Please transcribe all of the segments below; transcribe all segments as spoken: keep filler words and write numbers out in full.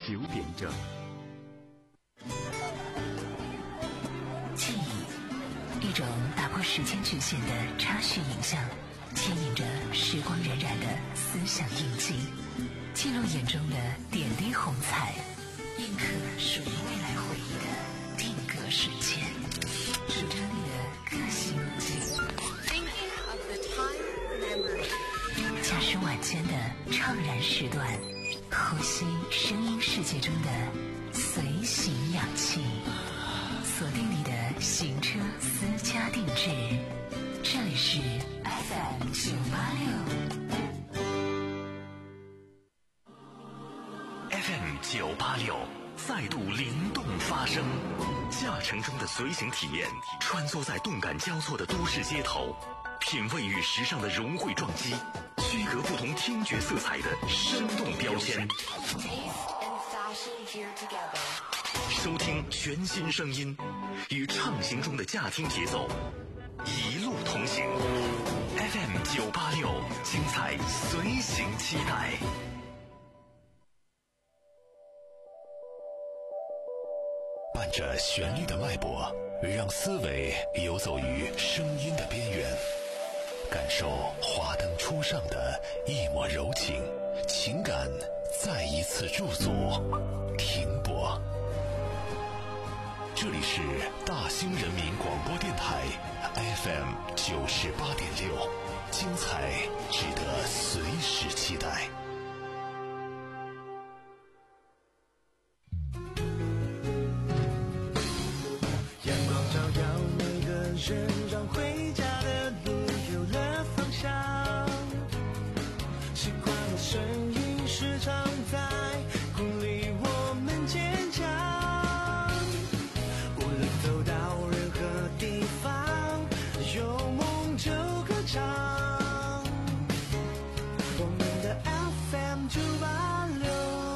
九点整。 记忆，一种打破时间局限的插叙影像，牵引着时光荏苒的思想印记，记录眼中的点滴红彩，印刻属于未来回忆的定格瞬间，数着你的个性记忆，驾驶晚间的怅然时段，呼吸声音世界中的随行氧气，锁定你的行车私家定制，这里是 F M 九八六 F M 九八六再度灵动发声，驾乘中的随行体验，穿梭在动感交错的都市街头，品味与时尚的融汇撞击，区隔不同听觉色彩的生动标签，收听全新声音，与畅行中的驾听节奏一路同行。 F M 九八六，精彩随行期待。伴着旋律的脉搏，让思维游走于声音的边缘，感受华灯初上的一抹柔情，情感再一次驻足停泊。这里是大兴人民广播电台 F M 九十八点六，精彩值得随时期待。 阳光照耀每个人，让回家的路有了方向。习惯的声音时常在鼓励我们坚强。无论走到任何地方，有梦就歌唱。我们的 F M 九八六。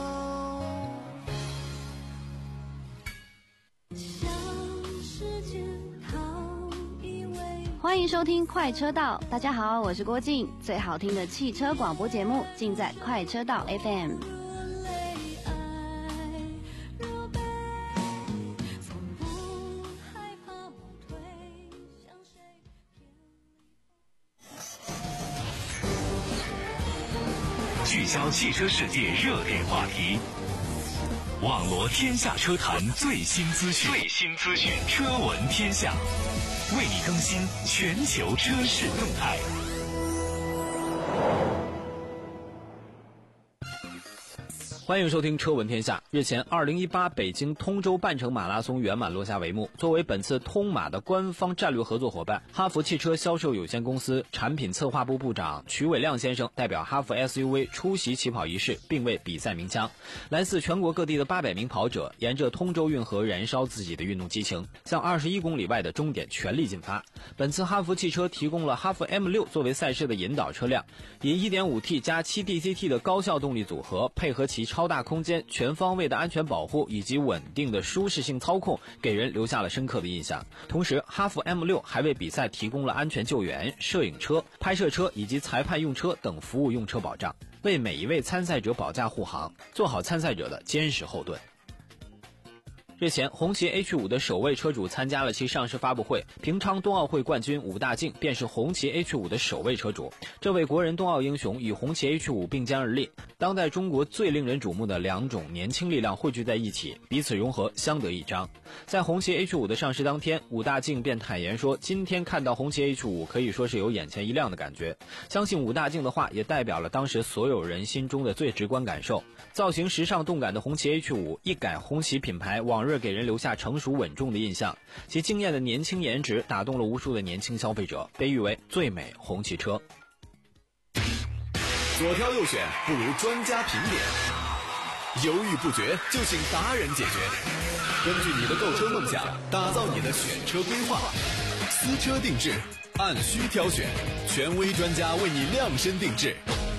欢迎收听快车道，大家好，我是郭静，最好听的汽车广播节目尽在快车道 F M。 聚焦汽车世界热点话题，网罗天下车坛最新资讯，最新资讯，车闻天下，为你更新全球车市动态。 欢迎收听车闻天下。日前，二零一八北京通州半程马拉松圆满落下帷幕。作为本次通马的官方战略合作伙伴，哈弗汽车销售有限公司产品策划部部长曲伟亮先生代表哈弗 S U V 出席起跑仪式，并为比赛鸣枪。来自全国各地的八百名跑者沿着通州运河燃烧自己的运动激情，向二十一公里外的终点全力进发。本次哈弗汽车提供了哈弗 M 六 作为赛事的引导车辆，以 一点五 T 加 七 D C T 的高效动力组合，配合其超大空间、全方位的安全保护以及稳定的舒适性操控，给人留下了深刻的印象。同时，哈弗 M 六 还为比赛提供了安全救援、摄影车、拍摄车以及裁判用车等服务用车保障，为每一位参赛者保驾护航，做好参赛者的坚实后盾。日前，红旗 H 五 的首位车主参加了其上市发布会，平昌冬奥会冠军武大靖便是红旗 H 五 的首位车主。这位国人冬奥英雄与红旗 H 五 并肩而立，当代中国最令人瞩目的两种年轻力量汇聚在一起，彼此融合，相得益彰。在红旗 H 五 的上市当天，武大靖便坦言说，今天看到红旗 H 五 可以说是有眼前一亮的感觉。相信武大靖的话也代表了当时所有人心中的最直观感受。造型时尚动感的红旗 H 五 一改红旗品牌往日给人留下成熟稳重的印象，其惊艳的年轻颜值打动了无数的年轻消费者，被誉为最美红旗车。 左挑右选不如专家评点，犹豫不决就请达人解决。根据你的购车梦想，打造你的选车规划，私车定制，按需挑选，权威专家为你量身定制。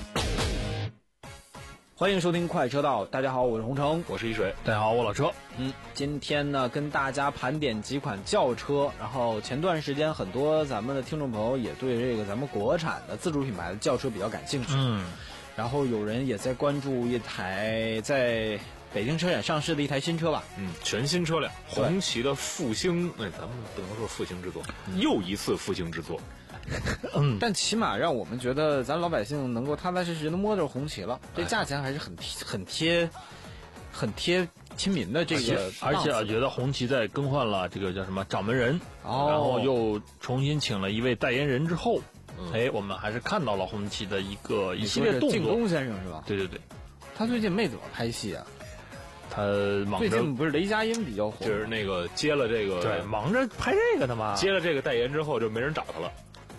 欢迎收听快车道，大家好，我是洪城， 我是一水，大家好，我老车。 嗯，今天呢跟大家盘点几款轿车，然后前段时间很多咱们的听众朋友也对这个咱们国产的自主品牌的轿车比较感兴趣， 嗯， 然后有人也在关注一台在北京车展上市的一台新车吧？ 嗯，全新车辆，红旗的复兴，哎，咱们不能说复兴之作，又一次复兴之作。 嗯，但起码让我们觉得咱老百姓能够踏踏实实的摸着红旗了，这价钱还是很贴、很贴、很贴亲民的这个。 而且我觉得红旗在更换了这个叫什么掌门人， 哦、 然后又重新请了一位代言人之后，嗯、哎，我们还是看到了红旗的一个一系列动作。 靳东先生是吧？ 对对对， 他最近没怎么拍戏啊。 他忙着， 最近不是雷佳音比较火， 就是那个接了这个， 对，忙着拍这个的嘛。 接了这个代言之后，就没人找他了。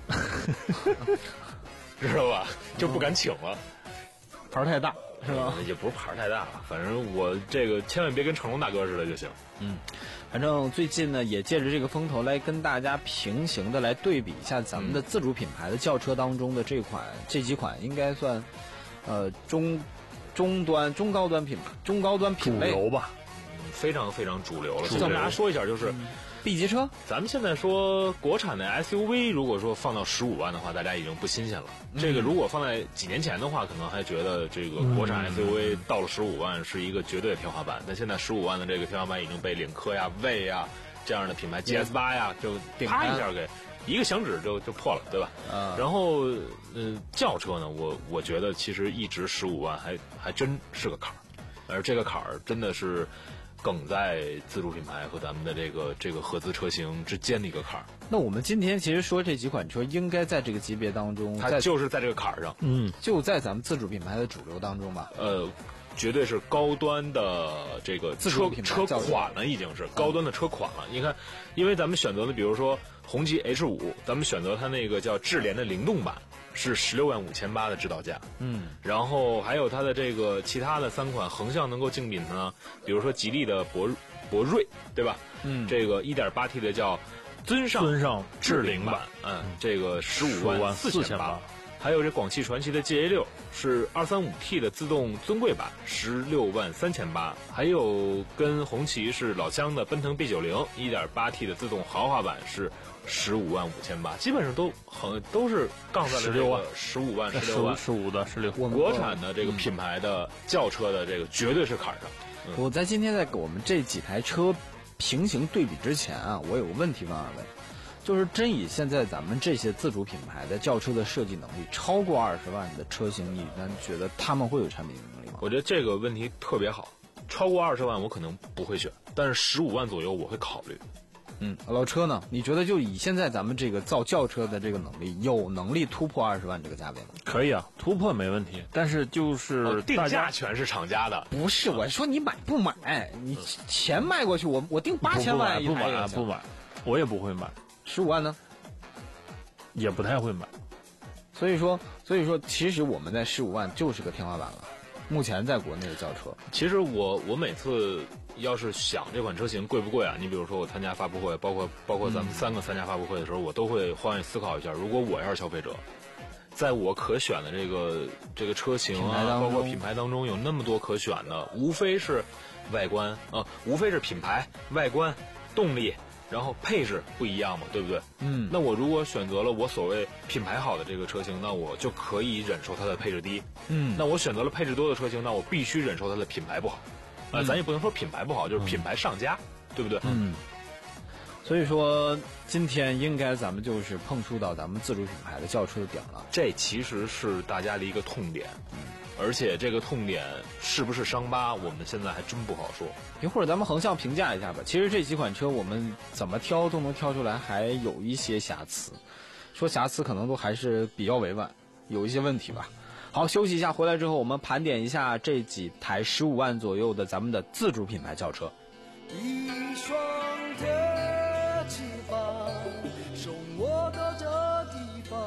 知道吧？就不敢请了， 牌太大是吧？ 也不是牌太大了，反正我这个千万别跟成龙大哥似的就行。 嗯，反正最近呢，也借着这个风头来跟大家平行的来对比一下咱们的自主品牌的轿车当中的这款、嗯、这几款，应该算呃中中端、中高端品中高端品类主流吧， 嗯，非常非常主流了。跟大家说一下，就是。嗯 B 级车， 咱们现在说国产的 S U V， 如果说放到十五万的话，大家已经不新鲜了。嗯、这个如果放在几年前的话，可能还觉得这个国产 S U V 到了十五万是一个绝对的天花板。但现在十五万的这个天花板已经被领克呀、魏呀这样的品牌 G S 八呀就啪一下给一个响指就就破了，对吧？啊、然后呃，轿车呢，我我觉得其实一直十五万还还真是个坎儿，而这个坎儿真的是。梗在自主品牌和咱们的这个这个合资车型之间的一个坎儿。 那我们今天其实说这几款车应该在这个级别当中， 它就是在这个坎儿上， 嗯，就在咱们自主品牌的主流当中吧。 呃，绝对是高端的这个车车款了，已经是高端的车款了。你看，因为咱们选择的，比如说红旗 H 五，咱们选择它那个叫智联的灵动版。是十六万五千八的指导价，嗯，然后还有它的这个其他的三款横向能够竞比的呢，比如说吉利的博博瑞，对吧？嗯，这个 一点八 T 的叫尊尚尊尚智灵版，嗯，这个十五万四千八，还有这广汽传祺的 G A 六是 二三五 T 的自动尊贵版，十六万三千八，还有跟红旗是老乡的奔腾 B 九十 一点八 T 的自动豪华版是。十五万五千八，基本上都很都是杠在了这个十五万、十六万、 十五的十六。 国产的这个品牌的轿车的这个绝对是坎上。 嗯、我在今天在给我们这几台车平行对比之前啊，我有个问题问二位，就是真以现在咱们这些自主品牌的轿车的设计能力，超过二十万的车型，你们觉得他们会有产品能力吗？ 我觉得这个问题特别好，超过二十万我可能不会选，但是十五万左右我会考虑。 嗯，老车呢？你觉得就以现在咱们这个造轿车的这个能力，有能力突破二十万这个价位吗？ 可以啊，突破没问题。但是就是哦、定价全是厂家的， 不是我说你买不买？你钱卖过去，我我定八千万一台，不买不买，我也不会买。 十五万呢？ 也不太会买。 所以说，所以说，其实我们在十五万就是个天花板了。目前在国内的轿车， 其实我我每次要是想这款车型贵不贵啊？你比如说我参加发布会，包括包括咱们三个参加发布会的时候，嗯、我都会换位思考一下，如果我要是消费者，在我可选的这个这个车型啊，包括品牌当中有那么多可选的，无非是外观啊、呃，无非是品牌、外观、动力。然后配置不一样嘛，对不对？嗯，那我如果选择了我所谓品牌好的这个车型，那我就可以忍受它的配置低。嗯，那我选择了配置多的车型，那我必须忍受它的品牌不好。呃，咱也不能说品牌不好，就是品牌上佳，嗯、对不对？ 嗯。所以说，今天应该咱们就是碰触到咱们自主品牌的轿车的点了。 这其实是大家的一个痛点。嗯。而且这个痛点是不是伤疤，我们现在还真不好说。 一会儿咱们横向评价一下吧。其实这几款车我们怎么挑都能挑出来，还有一些瑕疵。说瑕疵可能都还是比较委婉，有一些问题吧。好，休息一下，回来之后我们盘点一下这几台十五万左右的咱们的自主品牌轿车。 一双的翅膀送我到这地方，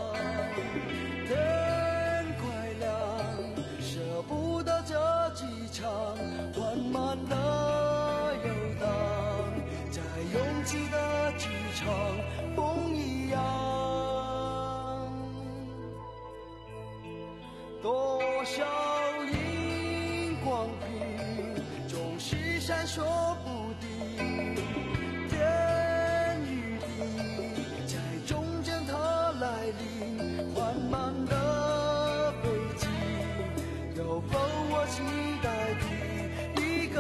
不得这机场缓慢地游荡，在拥挤的机场风一样，多少荧光屏总是闪烁不定，天与地在中间它来临，缓慢的飞机，有否我期待的一个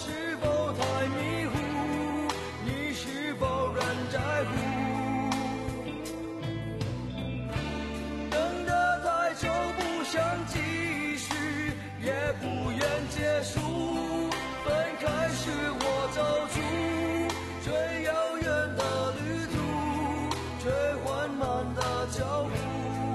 是否太迷糊？你是否仍在乎？等得太久，不想继续，也不愿结束。分开时我走出最遥远的旅途，最缓慢的脚步。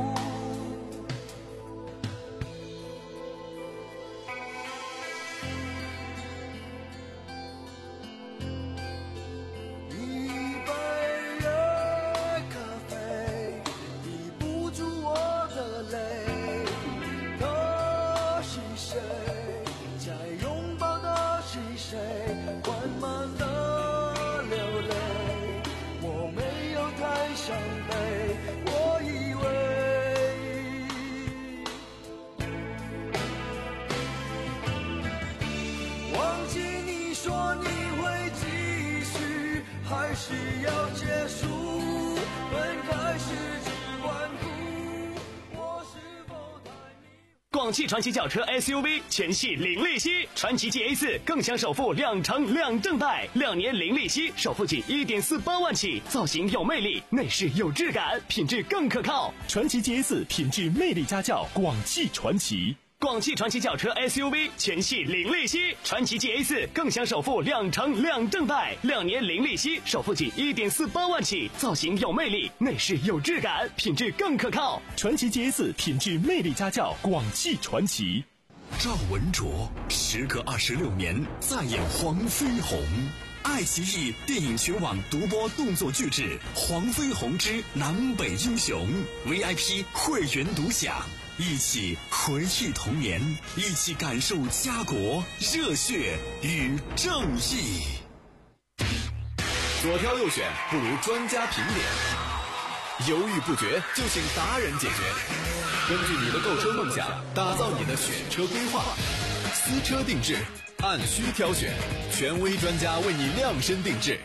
还是要结束，分开时只管哭，我是否太迷？ 广汽传祺轿车 S U V 全系零利息，传祺 G A 四更享首付两成两正贷，两年零利息，首付仅一点四八万起，造型有魅力，内饰有质感，品质更可靠。 传祺 G A 四品质魅力家轿，广汽传祺。 广汽传祺轿车 S U V 全系零利息，传祺 G A 四更享首付两成两正贷，两年零利息，首付仅一点四八万起，造型有魅力，内饰有质感，品质更可靠。 传祺 G A 四品质魅力家轿，广汽传祺。 赵文卓时隔二十六年再演黄飞鸿。爱奇艺电影全网独播动作巨制《黄飞鸿之南北英雄》 ，V I P 会员独享，一起回忆童年，一起感受家国热血与正义。左挑右选不如专家评点，犹豫不决就请达人解决。根据你的购车梦想，打造你的选车规划，私车定制，按需挑选，权威专家为你量身定制。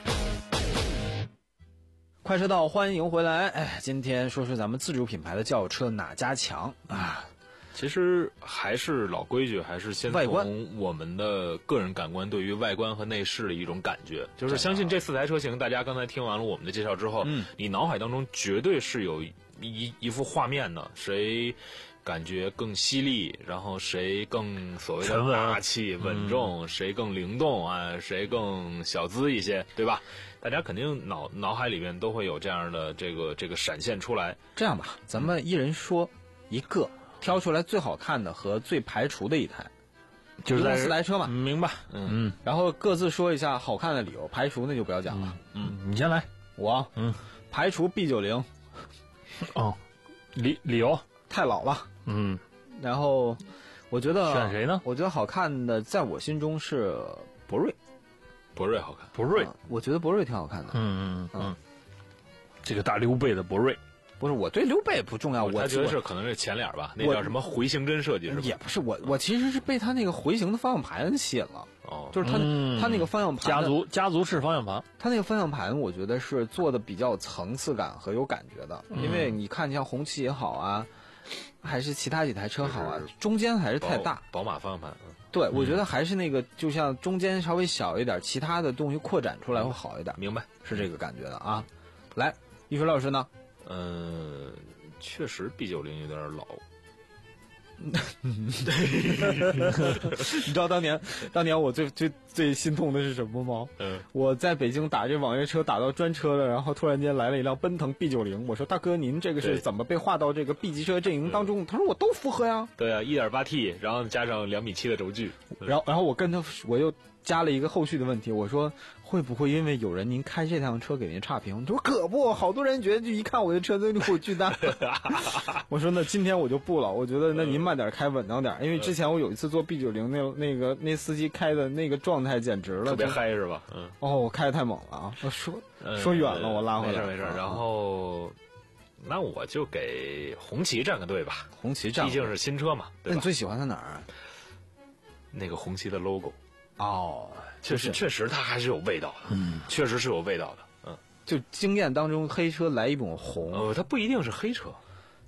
快车道，欢迎回来。哎，今天说说咱们自主品牌的轿车哪家强啊？ 其实还是老规矩，还是先从我们的个人感官对于外观和内饰的一种感觉。就是相信这四台车型，大家刚才听完了我们的介绍之后，嗯，你脑海当中绝对是有一一幅画面的，谁感觉更犀利，然后谁更所谓的大气稳重，嗯、谁更灵动啊，谁更小资一些，对吧？大家肯定脑脑海里面都会有这样的这个这个闪现出来。 这样吧，咱们一人说一个，挑出来最好看的和最排除的一台， 就是在四台车嘛， 明白？ 嗯嗯。然后各自说一下好看的理由，排除那就不要讲了。 嗯，嗯你先来。 我嗯，排除 B 九十。 哦，理理由太老了。 嗯。 然后我觉得选谁呢？ 我觉得好看的，在我心中是博瑞。 博瑞好看， 博瑞、 啊，我觉得博瑞挺好看的。 嗯嗯嗯，这个大溜背的博瑞， 不是我对溜背不重要，我他觉得是可能是前脸吧，那叫什么回形针设计是吧？ 也不是，我我其实是被他那个回形的方向盘吸引了。哦，就是他、嗯、他那个方向盘家族家族式方向盘， 他那个方向盘我觉得是做的比较有层次感和有感觉的，嗯、因为你看像红旗也好啊，还是其他几台车好啊，中间还是太大。 宝马方向盘。嗯对，我觉得还是那个，就像中间稍微小一点，其他的东西扩展出来会好一点。 明白， 是这个感觉的啊。来，一水老师呢？ 嗯、呃，确实 B 九十有点老。 你知道当年，当年我最最最心痛的是什么吗？嗯，我在北京打这网约车打到专车了，然后突然间来了一辆奔腾 B 九十，我说大哥，您这个是怎么被划到这个 B 级车阵营当中？他说我都符合呀。 对啊， 一点八 T， 然后加上两米七的轴距， 然后然后我跟他我又加了一个后续的问题，我说会不会因为有人您开这辆车给您差评？他说可不，好多人觉得就一看我的车都给我巨大。我说那今天我就不了，我觉得那您慢点开稳当点，因为之前我有一次坐 B 九十，那那个那司机开的那个状态简直了， 特别嗨是吧？嗯。 哦，我开的太猛了啊！我说、呃、说远了，我拉回来。 没事没事。然后，那我就给红旗站个队吧。 红旗站， 毕竟是新车嘛，对吧？ 那你最喜欢它哪儿？ 那个红旗的 logo。 哦， 确实确实它还是有味道的，嗯，确实是有味道的，嗯。 就经验当中黑车来一种红， 呃，它不一定是黑车。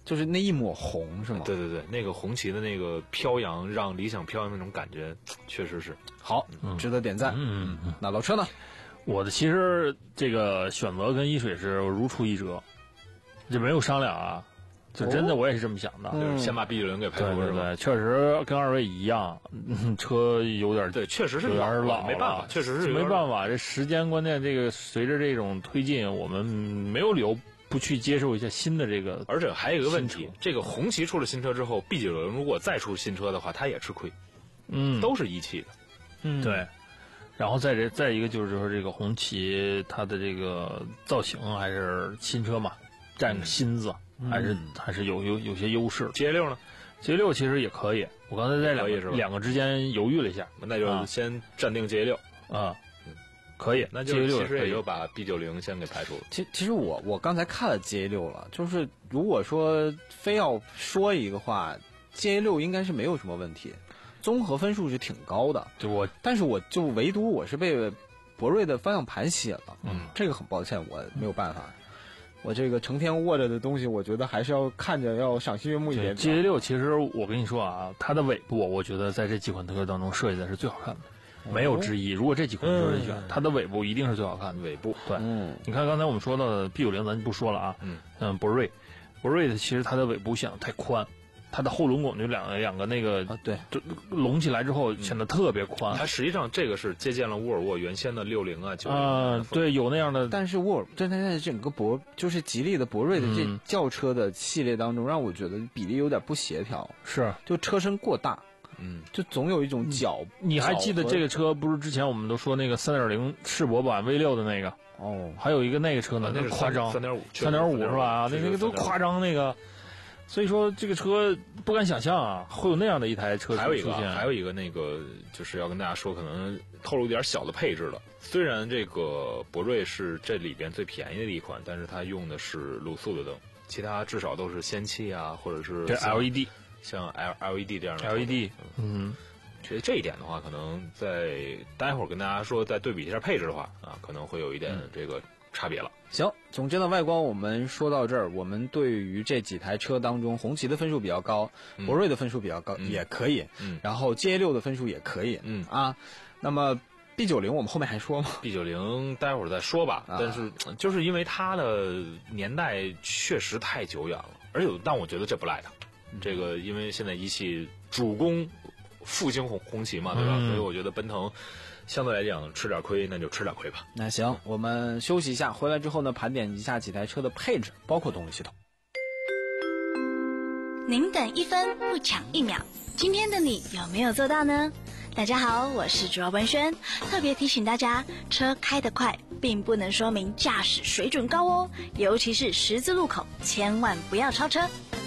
就是那一抹红是吗？ 对对对，那个红旗的那个飘扬，让理想飘扬那种感觉，确实是好，嗯、值得点赞。 嗯嗯， 那老车呢？ 我的其实这个选择跟一水是如出一辙，就没有商量啊。就真的我也是这么想的， 哦、就是先把 B 九零给排除是吧？对对对，确实跟二位一样，嗯、车有点对，确实是有点老， 没办法，确实是没办法。这时间关键，这个随着这种推进，我们没有理由不去接受一下新的这个。 而且还有一个问题，这个红旗出了新车之后 ，B 九零如果再出新车的话，它也吃亏。 嗯， 都是一汽的。 嗯，对。然后再这再一个就是说，这个红旗它的这个造型还是新车嘛，占个新字。嗯还是、嗯、还是有有有些优势。 G A 六呢 ？G A 六其实也可以。我刚才在两个两个之间犹豫了一下， 那就先暂定 G A 六啊。嗯，可以。 那就其实也就把 B 九零先给排除了。 其其实我我刚才看了 G A 六了，就是如果说非要说一个话 ，G A 六应该是没有什么问题，综合分数是挺高的。 就我， 但是我就唯独我是被博瑞的方向盘吸引了。嗯，这个很抱歉，我没有办法。我这个成天握着的东西，我觉得还是要看着要赏心悦目一点。 G A 六其实我跟你说啊，它的尾部我觉得在这几款车当中设计的是最好看的，哦、没有之一。如果这几款车是选、嗯，它的尾部一定是最好看的。 尾部对，嗯，你看刚才我们说到的 B 九零，咱就不说了啊。嗯嗯，博瑞，博瑞的其实它的尾部显得太宽。它的后轮拱就两个两个那个啊，对， 就隆起来之后显得特别宽。 嗯、它实际上这个是借鉴了沃尔沃原先的六零啊、九零啊，对，有那样的。 但是沃尔，但它在整个博就是吉利的博瑞的这轿车的系列当中，嗯、让我觉得比例有点不协调。 是， 就车身过大，嗯，就总有一种角。嗯、 你还记得这个车不是之前我们都说那个三点零世博版 V 六的那个？ 哦， 还有一个那个车呢， 那个夸张， 三点五， 三点五是吧？那那个都夸张那个。所以说这个车不敢想象啊，会有那样的一台车还有一个，还有一个那个就是要跟大家说，可能透露一点小的配置了。虽然这个博瑞是这里边最便宜的一款，但是它用的是卤素的灯，其他至少都是氙气啊，或者是 L E D， 像 L L E D 这样的 L E D。嗯， 觉得这一点的话，可能在待会儿跟大家说，再对比一下配置的话啊，可能会有一点这个差别了。 嗯、行，总之的外观我们说到这儿，我们对于这几台车当中，红旗的分数比较高，博瑞的分数比较高，嗯、也可以，嗯，然后 G A 六的分数也可以，嗯啊，那么 B 九零我们后面还说吗 ？B 九零待会儿再说吧，啊、但是就是因为它的年代确实太久远了，而且但我觉得这不赖它，嗯、这个因为现在一汽主攻复兴红红旗嘛，对吧？嗯、所以我觉得奔腾。相对来讲吃点亏，那就吃点亏吧。 那行，我们休息一下，回来之后呢，盘点一下几台车的配置，包括动力系统。 您等一分不抢一秒，今天的你有没有做到呢？大家好，我是主要文轩，特别提醒大家，车开得快并不能说明驾驶水准高哦，尤其是十字路口，千万不要超车。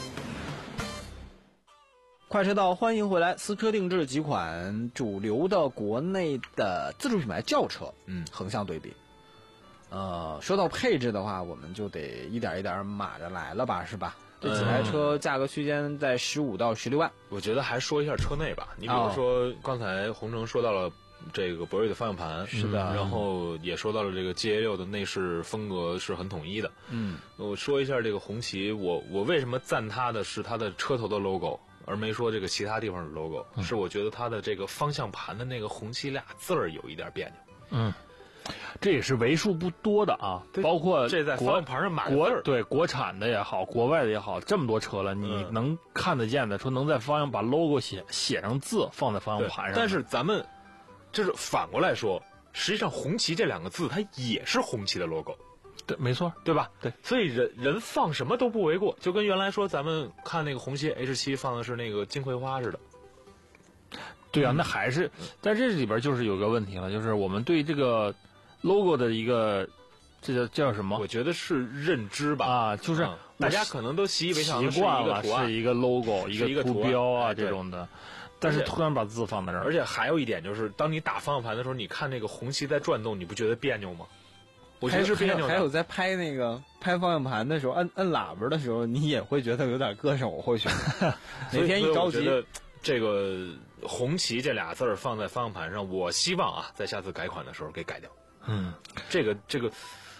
快车道，欢迎回来！私车定制几款主流的国内的自主品牌轿车，嗯，横向对比。呃，说到配置的话，我们就得一点一点码着来了吧，是吧？这几台车价格区间在十五到十六万。 我觉得还说一下车内吧。你比如说，刚才洪城说到了这个博瑞的方向盘， 是的， 然后也说到了这个 G A 六的内饰风格是很统一的。嗯，我说一下这个红旗，我我为什么赞它的是它的车头的 logo。而没说这个其他地方的 logo，、嗯、是我觉得它的这个方向盘的那个红旗俩字儿有一点别扭。 嗯，这也是为数不多的啊，包括这在方向盘上码国对国产的也好，国外的也好，这么多车了，你能看得见的，说能在方向把 logo 写写上字放在方向盘上。 但是咱们就是反过来说，实际上红旗这两个字它也是红旗的 logo。 对，没错， 对吧？ 对， 所以人人放什么都不为过，就跟原来说咱们看那个红旗 H 七放的是那个金葵花似的。 对啊，那还是在这里边就是有个问题了，就是我们对这个 logo 的一个这叫叫什么？ 我觉得是认知吧。 啊，就是、嗯、 大家可能都习以为常， 习惯了是一个 logo， 一个图标啊这种的。但是突然把字放在这儿， 而且还有一点就是，当你打方向盘的时候，你看那个红旗在转动，你不觉得别扭吗？我觉得是别扭。 还有在拍那个拍方向盘的时候，按按喇叭的时候，你也会觉得有点硌手，或许哪天一着急， 这个红旗这俩字儿放在方向盘上，我希望啊，在下次改款的时候给改掉。嗯，这个这个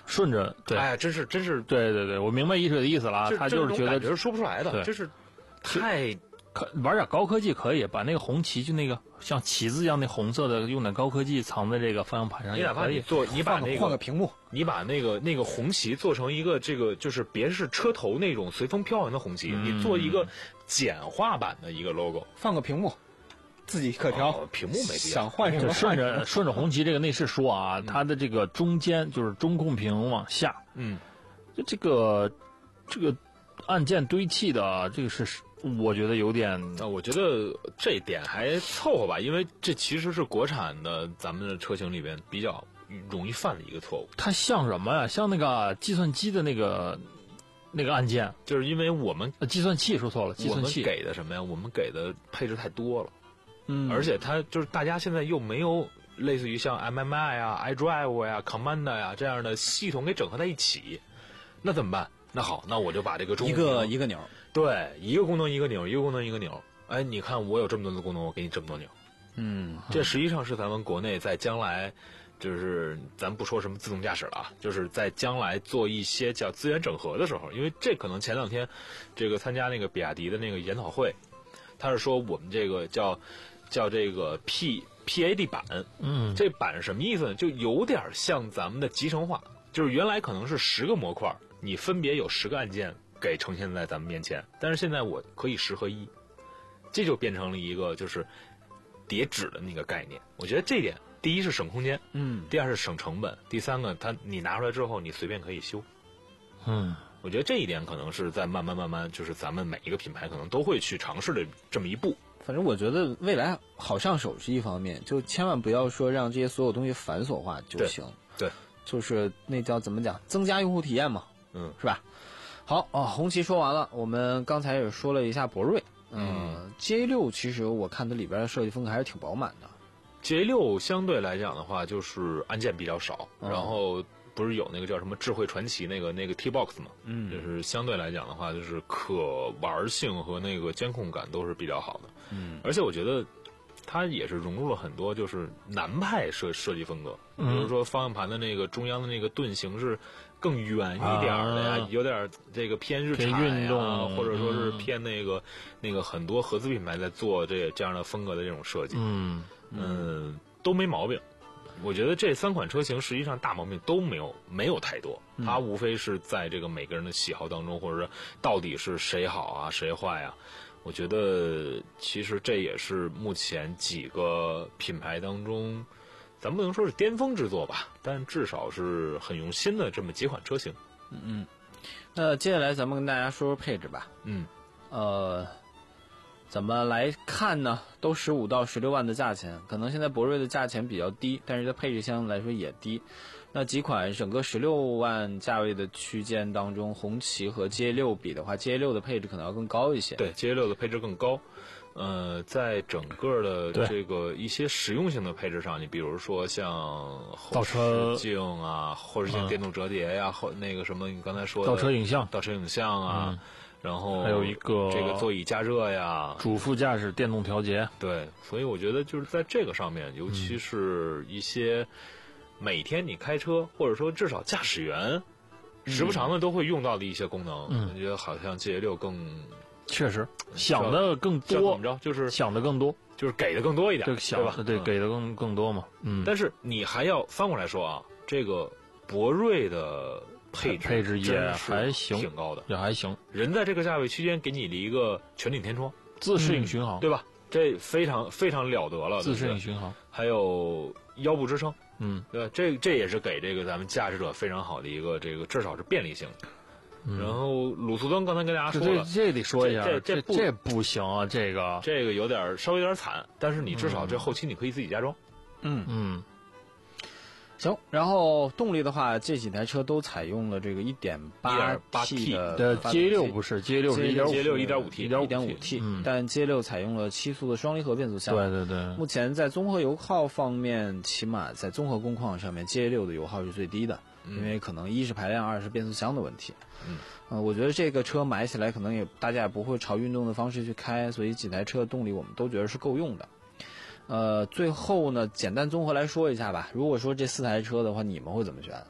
顺着，对， 哎，真是真是， 对对对，我明白一水的意思了，他就是觉得是说不出来的，就是太可玩点高科技可以，把那个红旗就那个像旗子一样那红色的，用点高科技藏在这个方向盘上也可以。 你哪怕你做，你把那个换个屏幕， 你把那个那个红旗做成一个这个，就是别是车头那种随风飘扬的红旗， 嗯、 你做一个简化版的一个 logo， 放个屏幕。自己可调、 哦，屏幕没必要。 想换什么？ 顺着顺着红旗这个内饰说啊，嗯、它的这个中间就是中控屏往下， 嗯， 就这个这个按键堆砌的这个是，我觉得有点。 啊，我觉得这一点还凑合吧，因为这其实是国产的咱们的车型里边比较容易犯的一个错误。 它像什么呀？像那个计算机的那个那个按键， 就是因为我们、 呃、计算器说错了，计算器我们给的什么呀？我们给的配置太多了。 嗯， 而且它就是大家现在又没有类似于像 M M I 啊、iDrive 呀、Command 呀这样的系统给整合在一起，那怎么办？那好，那我就把这个中一个一个钮， 对，一个功能一个钮，一个功能一个钮。哎，你看我有这么多的功能，我给你这么多钮。 嗯， 这实际上是咱们国内在将来，就是咱不说什么自动驾驶了啊，就是在将来做一些叫资源整合的时候，因为这可能前两天这个参加那个比亚迪的那个研讨会，他是说我们这个叫。叫这个 P P A D 版， 嗯， 这版是什么意思呢？就有点像咱们的集成化，就是原来可能是十个模块，你分别有十个按键给呈现在咱们面前，但是现在我可以十合一，这就变成了一个就是叠纸的那个概念。我觉得这点，第一是省空间， 嗯， 第二是省成本，第三个它你拿出来之后你随便可以修， 嗯， 我觉得这一点可能是在慢慢慢慢，就是咱们每一个品牌可能都会去尝试的这么一步。 反正我觉得未来好上手是一方面，就千万不要说让这些所有东西繁琐化就行。 对，对就是那叫怎么讲，增加用户体验嘛， 嗯， 是吧？好啊，红旗说完了，我们刚才也说了一下博瑞，嗯、呃、，G A 六其实我看它里边的设计风格还是挺饱满的。 G A 六相对来讲的话，就是按键比较少， 嗯、 然后。不是有那个叫什么智慧传奇那个那个 T box 嘛？ 嗯， 就是相对来讲的话，就是可玩性和那个监控感都是比较好的。 嗯， 而且我觉得它也是融入了很多就是南派设设计风格， 嗯、 比如说方向盘的那个中央的那个盾形是更圆一点的呀， 啊、 有点这个偏日产运动， 或者说是偏那个、嗯、那个很多合资品牌在做这这样的风格的这种设计。 嗯嗯，都没毛病。我觉得这三款车型实际上大毛病都没有没有太多，它无非是在这个每个人的喜好当中，或者是到底是谁好啊谁坏啊。我觉得其实这也是目前几个品牌当中，咱不能说是巅峰之作吧，但至少是很用心的这么几款车型。 嗯嗯。那接下来咱们跟大家说说配置吧。 嗯。 呃。怎么来看呢？都十五到十六万的价钱，可能现在博瑞的价钱比较低，但是它配置相对来说也低。那几款整个十六万价位的区间当中，红旗和 G A 六比的话 ，G A 六的配置可能要更高一些。 对 ，G A 六的配置更高。呃，在整个的这个一些实用性的配置上，你比如说像后视镜啊、后视镜电动折叠呀、啊，后那个什么你刚才说的倒车影像、 倒车影像啊。嗯，然后还有一个这个座椅加热呀， 主副驾驶电动调节。 对，所以我觉得就是在这个上面，尤其是一些每天你开车，或者说至少驾驶员时不常的都会用到的一些功能， 嗯、 我觉得好像 G A 六更确实想的更多， 怎么着就是想的更多， 就是给的更多一点， 对想吧？ 对，给的更更多嘛。嗯， 但是你还要翻过来说啊，这个博瑞的配置配置也还行， 挺高的， 也还行。 人在这个价位区间给你的一个全景天窗， 自适应巡航， 对吧？这非常非常了得了， 自适应巡航， 还有腰部支撑， 嗯， 对吧？这这也是给这个咱们驾驶者非常好的一个这个至少是便利性。 嗯、 然后卤素灯刚才跟大家说了， 这这得说一下， 这这这这不行啊，这个这个有点稍微有点惨，但是你至少这后期你可以自己加装。 嗯嗯。 行，然后动力的话，这几台车都采用了这个 一点八 T 的， 对 G A 六不是 G A 六是 G A 六一点五 T 一点五 T， 但 G A 六采用了七速的双离合变速箱。 对对对。 目前在综合油耗方面，起码在综合工况上面 ，G A 六的油耗是最低的， 嗯、 因为可能一是排量，二是变速箱的问题。 嗯， 呃，我觉得这个车买起来可能也大家也不会朝运动的方式去开，所以几台车的动力我们都觉得是够用的。呃，最后呢，简单综合来说一下吧。如果说这四台车的话，你们会怎么选？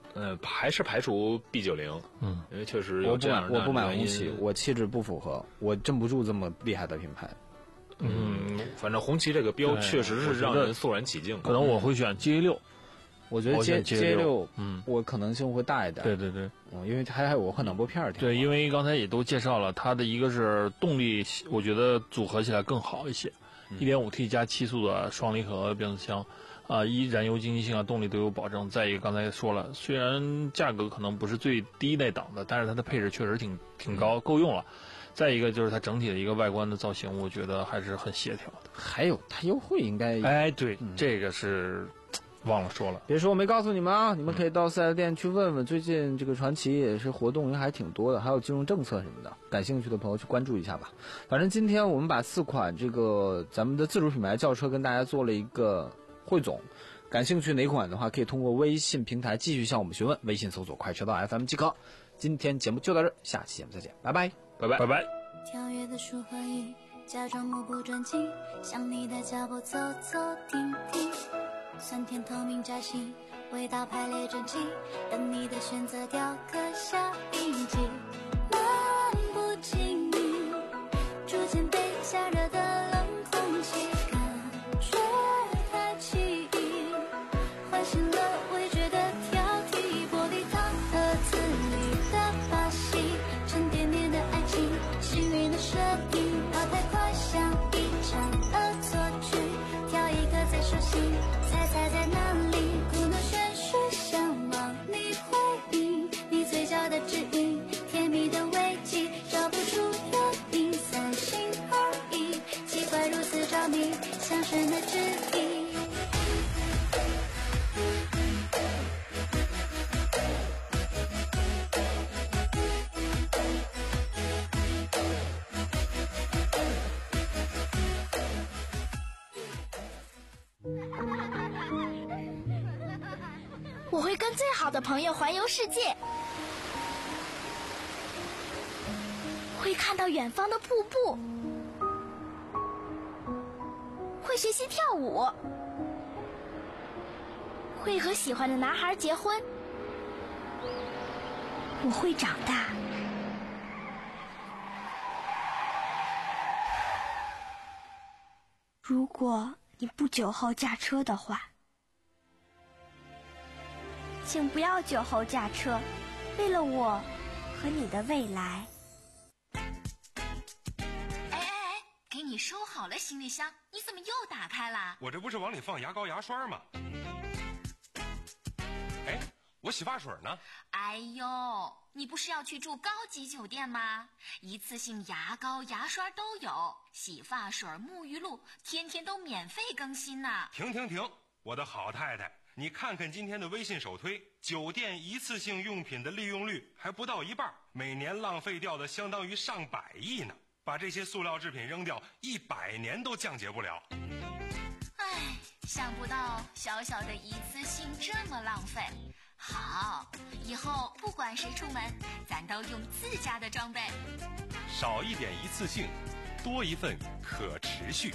呃，还是排除 B 九十， 嗯， 因为确实我不有这样的买我不买原因红旗，我气质不符合，我镇不住这么厉害的品牌。 嗯，反正红旗这个标确实是让人肃然起敬。 可能我会选 G A 六， 我觉得 G G A 六， 嗯， 我可能性会大一点。 对对对， 嗯，因为还还有可能拨片儿。 对，因为刚才也都介绍了，它的一个是动力，我觉得组合起来更好一些，一点五 T 加七速的双离合变速箱，啊、呃，一燃油经济性啊，动力都有保证。再一个，刚才说了，虽然价格可能不是最低那档的，但是它的配置确实挺挺高，够用了。再一个就是它整体的一个外观的造型，我觉得还是很协调的。 还有它优惠应该， 哎，对，嗯、这个是忘了说了。 别说我没告诉你们啊，你们可以到四 S 店去问问，最近这个传祺也是活动还挺多的，还有金融政策什么的，感兴趣的朋友去关注一下吧。反正今天我们把四款这个咱们的自主品牌轿车跟大家做了一个汇总。感兴趣哪款的话，可以通过微信平台继续向我们询问，微信搜索快车道 F M 即可。今天节目就到这儿，下期节目再见，拜拜， 拜拜， 拜拜。 跳跃的树和雨，假装目不转睛，向你的脚步走走停停，酸甜透明夹心，味道排列整齐，等你的选择雕刻下印记，漫不经意，逐渐被加热的冷空气，感觉太奇异，唤醒了味觉的挑剔，玻璃糖盒子里的把戏，沉甸甸的爱情，幸运的设定，跑太快像一场恶作剧，挑一个最熟悉，猜猜在哪里，故弄玄虚，想望你回应，你嘴角的指引，甜蜜的危机，找不出原因，三心二意，奇怪如此着迷，像神的旨意。 我会跟最好的朋友环游世界，会看到远方的瀑布，会学习跳舞，会和喜欢的男孩结婚。我会长大。如果你不酒后驾车的话，请不要酒后驾车，为了我和你的未来。 哎哎哎，给你收好了行李箱，你怎么又打开了？ 我这不是往里放牙膏牙刷吗？哎，我洗发水呢？ 哎呦，你不是要去住高级酒店吗？一次性牙膏牙刷都有，洗发水沐浴露天天都免费更新呢。 停停停，我的好太太，你看看今天的微信首推，酒店一次性用品的利用率还不到一半，每年浪费掉的相当于上百亿呢。把这些塑料制品扔掉，一百年都降解不了。 唉，想不到小小的一次性这么浪费。好，以后不管谁出门，咱都用自家的装备。 少一点一次性，多一份可持续。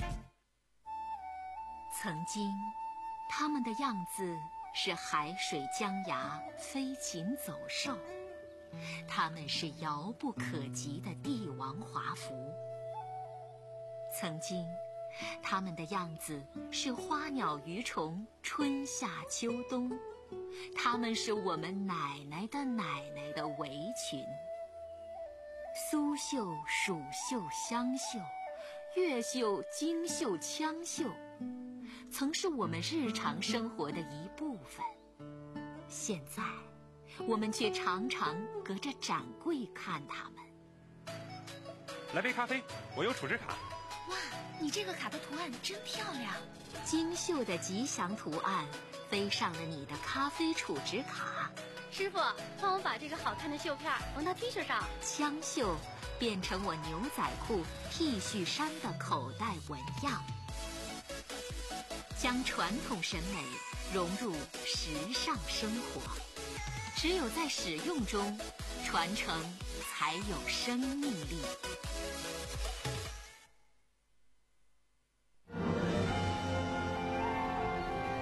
曾经他们的样子是海水江崖，飞禽走兽，他们是遥不可及的帝王华服。曾经他们的样子是花鸟鱼虫，春夏秋冬，他们是我们奶奶的奶奶的围裙。苏绣、蜀绣、湘绣，越绣、京绣、羌绣，曾是我们日常生活的一部分。现在我们却常常隔着展柜看他们。 来杯咖啡，我有储值卡。 哇，你这个卡的图案真漂亮，精绣的吉祥图案飞上了你的咖啡储值卡。 师傅，帮我把这个好看的绣片缝到 T 恤上。 枪绣变成我牛仔裤、T 恤衫的口袋纹样，将传统审美融入时尚生活。只有在使用中，传承才有生命力。